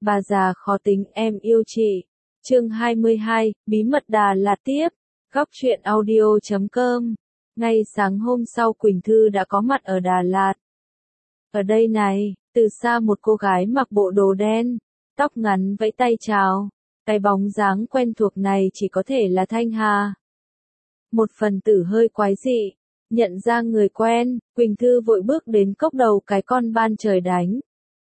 Bà già khó tính em yêu chị. Chương 22, Bí mật Đà Lạt tiếp. Góc truyện audio.com. Ngay sáng hôm sau Quỳnh Thư đã có mặt ở Đà Lạt. Ở đây này, từ xa một cô gái mặc bộ đồ đen, tóc ngắn vẫy tay chào. Cái bóng dáng quen thuộc này chỉ có thể là Thanh Hà. Một phần tử hơi quái dị. Nhận ra người quen, Quỳnh Thư vội bước đến cốc đầu cái con ban trời đánh.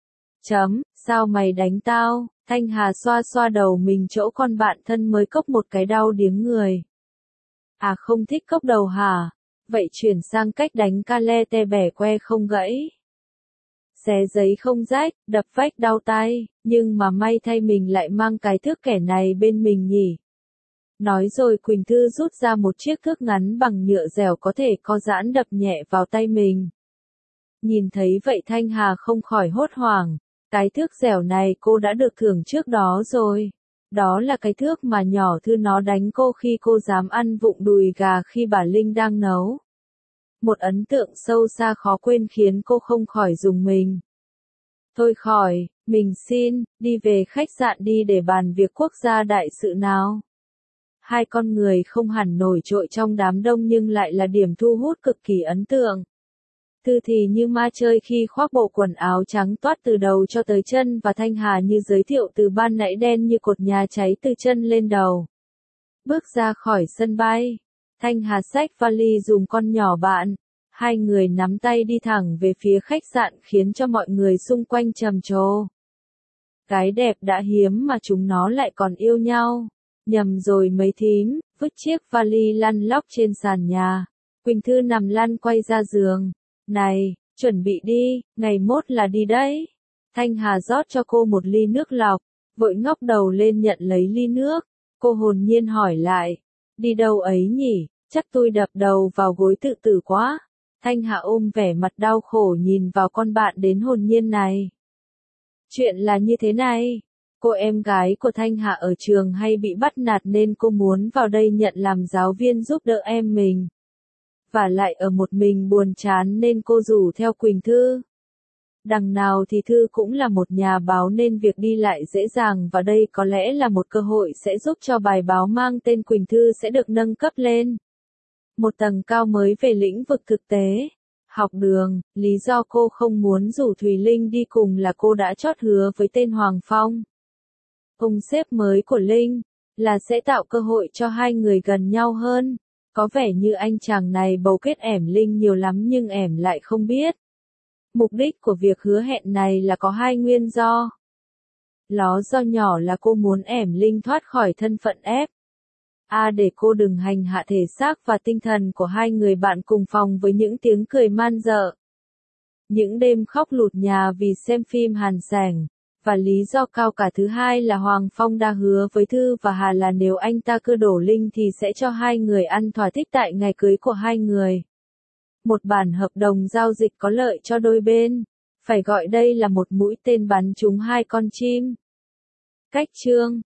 Sao mày đánh tao? Thanh Hà xoa xoa đầu mình chỗ con bạn thân mới cốc một cái đau điếng người. À không thích cốc đầu hả? Vậy chuyển sang cách đánh ca le te bẻ que không gãy. Xé giấy không rách, đập vách đau tay, nhưng mà may thay mình lại mang cái thước kẻ này bên mình nhỉ. Nói rồi Quỳnh Thư rút ra một chiếc thước ngắn bằng nhựa dẻo có thể co giãn đập nhẹ vào tay mình. Nhìn thấy vậy Thanh Hà không khỏi hốt hoảng. Cái thước dẻo này cô đã được thưởng trước đó rồi. Đó là cái thước mà nhỏ Thư nó đánh cô khi cô dám ăn vụng đùi gà khi bà Linh đang nấu. Một ấn tượng sâu xa khó quên khiến cô không khỏi rùng mình. Thôi khỏi, mình xin, đi về khách sạn đi để bàn việc quốc gia đại sự nào. Hai con người không hẳn nổi trội trong đám đông nhưng lại là điểm thu hút cực kỳ ấn tượng. Thư thì như ma chơi khi khoác bộ quần áo trắng toát từ đầu cho tới chân và Thanh Hà như giới thiệu từ ban nãy đen như cột nhà cháy từ chân lên đầu. Bước ra khỏi sân bay, Thanh Hà xách vali dùng con nhỏ bạn. Hai người nắm tay đi thẳng về phía khách sạn khiến cho mọi người xung quanh trầm trồ. Gái đẹp đã hiếm mà chúng nó lại còn yêu nhau. Nhầm rồi mấy thím, vứt chiếc vali lăn lóc trên sàn nhà. Quỳnh Thư nằm lăn quay ra giường. Này, chuẩn bị đi, ngày mốt là đi đấy. Thanh Hà rót cho cô một ly nước lọc, vội ngóc đầu lên nhận lấy ly nước. Cô hồn nhiên hỏi lại, đi đâu ấy nhỉ, chắc tôi đập đầu vào gối tự tử quá. Thanh Hà ôm vẻ mặt đau khổ nhìn vào con bạn đến hồn nhiên này. Chuyện là như thế này, cô em gái của Thanh Hà ở trường hay bị bắt nạt nên cô muốn vào đây nhận làm giáo viên giúp đỡ em mình. Và lại ở một mình buồn chán nên cô rủ theo Quỳnh Thư. Đằng nào thì Thư cũng là một nhà báo nên việc đi lại dễ dàng và đây có lẽ là một cơ hội sẽ giúp cho bài báo mang tên Quỳnh Thư sẽ được nâng cấp lên. Một tầng cao mới về lĩnh vực thực tế. Học đường, lý do cô không muốn rủ Thùy Linh đi cùng là cô đã chót hứa với tên Hoàng Phong. Ông sếp mới của Linh, là sẽ tạo cơ hội cho hai người gần nhau hơn. Có vẻ như anh chàng này bầu kết ẻm Linh nhiều lắm nhưng ẻm lại không biết. Mục đích của việc hứa hẹn này là có hai nguyên do. Ló do nhỏ là cô muốn ẻm Linh thoát khỏi thân phận ép. Để cô đừng hành hạ thể xác và tinh thần của hai người bạn cùng phòng với những tiếng cười man dợ. Những đêm khóc lụt nhà vì xem phim hàn sẻng. Và lý do cao cả thứ hai là Hoàng Phong đã hứa với Thư và Hà là nếu anh ta cưa đổ Linh thì sẽ cho hai người ăn thỏa thích tại ngày cưới của hai người. Một bản hợp đồng giao dịch có lợi cho đôi bên. Phải gọi đây là một mũi tên bắn trúng hai con chim. Cách chương